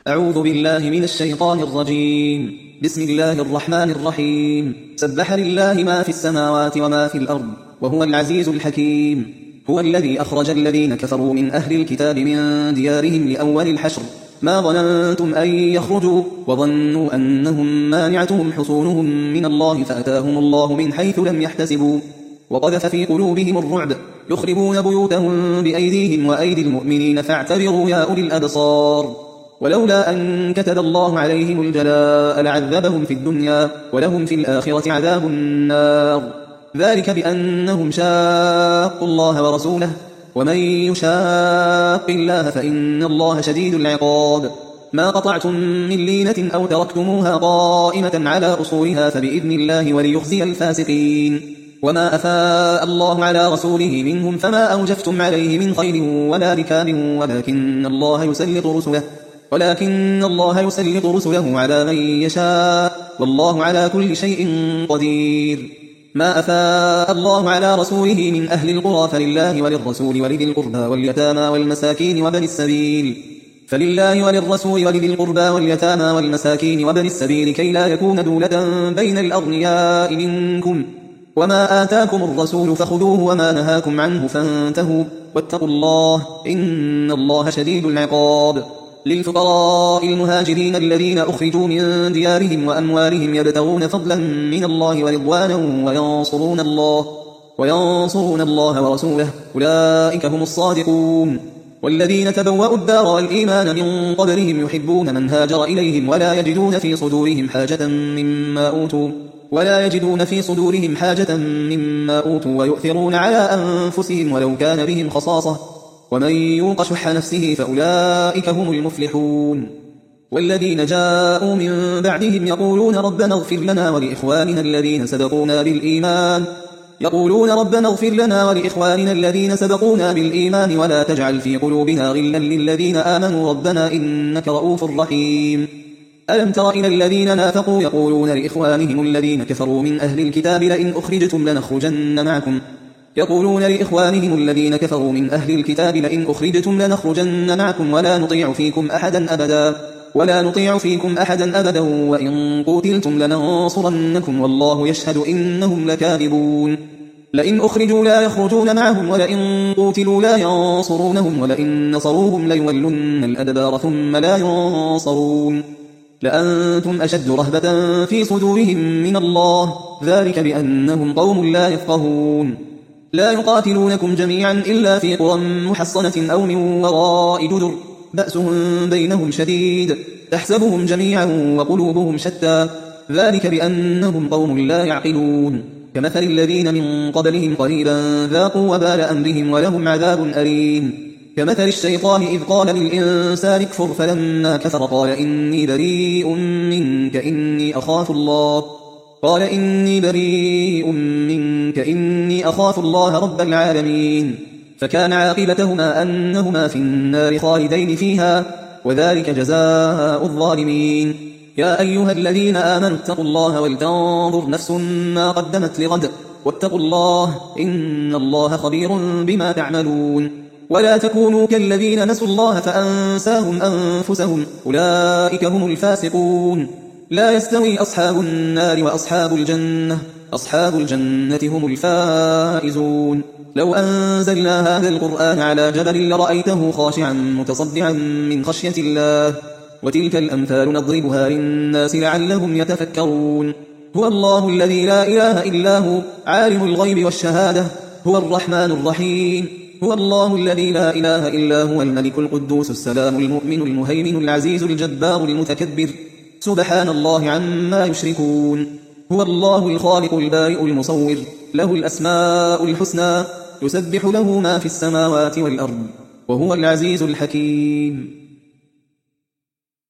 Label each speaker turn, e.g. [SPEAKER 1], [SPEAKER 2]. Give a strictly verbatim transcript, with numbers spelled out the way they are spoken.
[SPEAKER 1] أعوذ بالله من الشيطان الرجيم. بسم الله الرحمن الرحيم. سبح لله ما في السماوات وما في الأرض وهو العزيز الحكيم. هو الذي أخرج الذين كفروا من أهل الكتاب من ديارهم لأول الحشر ما ظننتم أن يخرجوا وظنوا أنهم مانعتهم حصونهم من الله فأتاهم الله من حيث لم يحتسبوا وقذف في قلوبهم الرعب يخربون بيوتهم بأيديهم وأيدي المؤمنين فاعتبروا يا أولي الأبصار. ولولا أن كتب الله عليهم الجلاء لعذبهم في الدنيا ولهم في الآخرة عذاب النار، ذلك بأنهم شاقوا الله ورسوله ومن يشاق الله فإن الله شديد العقاب. ما قطعتم من لينة أو تركتموها قائمة على أصولها فبإذن الله وليخزي الفاسقين. وما أفاء الله على رسوله منهم فما أوجفتم عليه من خيل ولا ركاب ولكن الله يسلط رسله ولكن الله يسلط رسله على من يشاء والله على كل شيء قدير. ما أفاء الله على رسوله من أهل القرى فلله وللرسول ولذي القربى واليتامى والمساكين وابن السبيل فلله وللرسول ولذي القربى واليتامى والمساكين وابن السبيل كي لا يكون دولة بين الأغنياء منكم. وما آتاكم الرسول فخذوه وما نهاكم عنه فانتهوا واتقوا الله إن الله شديد العقاب. للفقراء المهاجرين الذين أخرجوا من ديارهم وأموالهم يبتغون فضلا من الله ورضوانا وينصرون الله وينصرون الله ورسوله أولئك هم الصادقون. والذين تبوأوا الدار والإيمان من قبلهم يحبون من هاجر إليهم ولا يجدون في صدورهم حاجة مما أوتوا ولا يجدون في صدورهم حاجة مما أوتوا ويؤثرون على أنفسهم ولو كان بهم خصاصة ومن يوق شح نفسه فأولئك هم المفلحون. والذين جاءوا من بعدهم يقولون ربنا اغفر لنا ولإخواننا الذين سبقونا بالإيمان يقولون ربنا اغفر لنا ولإخواننا الذين سبقونا بالإيمان ولا تجعل في قلوبنا غلا للذين آمنوا ربنا إنك رؤوف رحيم. ألم تر إلى الذين نافقوا يقولون لإخوانهم الذين كفروا من أهل الكتاب لئن أخرجتم لنخرجن معكم يقولون لإخوانهم الذين كفروا من أهل الكتاب لئن أخرجتم لنخرجن معكم ولا نطيع فيكم أحدا أبدا ولا نطيع فيكم أحدا أبدا وإن قتلتم لننصرنكم والله يشهد إنهم لكاذبون. لئن أخرجوا لا يخرجون معهم ولئن قتلوا لا ينصرونهم ولئن نصروهم ليولن الأدبار ثم لا ينصرون. لأنتم أشد رهبة في صدورهم من الله ذلك بأنهم قوم لا يفقهون. لا يقاتلونكم جميعا إلا في قرى محصنة أو من وراء جدر بأسهم بينهم شديد تحسبهم جميعا وقلوبهم شتى ذلك بأنهم قوم لا يعقلون. كمثل الذين من قبلهم قريبا ذاقوا وبال أمرهم ولهم عذاب أليم. كمثل الشيطان إذ قال للإنسان اكفر فلما كفر قال إني بريء منك إني أخاف الله قال إني بريء منك إني أخاف الله رب العالمين. فكان عاقبتهما أنهما في النار خالدين فيها وذلك جزاء الظالمين. يا أيها الذين آمنوا اتقوا الله ولتنظر نفس ما قدمت لغد واتقوا الله إن الله خبير بما تعملون. ولا تكونوا كالذين نسوا الله فأنساهم أنفسهم أولئك هم الفاسقون. لا يستوي أصحاب النار وأصحاب الجنة أصحاب الجنة هم الفائزون. لو أنزلنا هذا القرآن على جبل لرأيته خاشعا متصدعا من خشية الله وتلك الأمثال نضربها للناس لعلهم يتفكرون. هو الله الذي لا إله إلا هو عالم الغيب والشهادة هو الرحمن الرحيم. هو الله الذي لا إله إلا هو الملك القدوس السلام المؤمن المهيمن العزيز الجبار المتكبر سبحان الله عما يشركون. هو الله الخالق البارئ المصور له الأسماء الحسنى يسبح له ما في السماوات والأرض وهو العزيز الحكيم.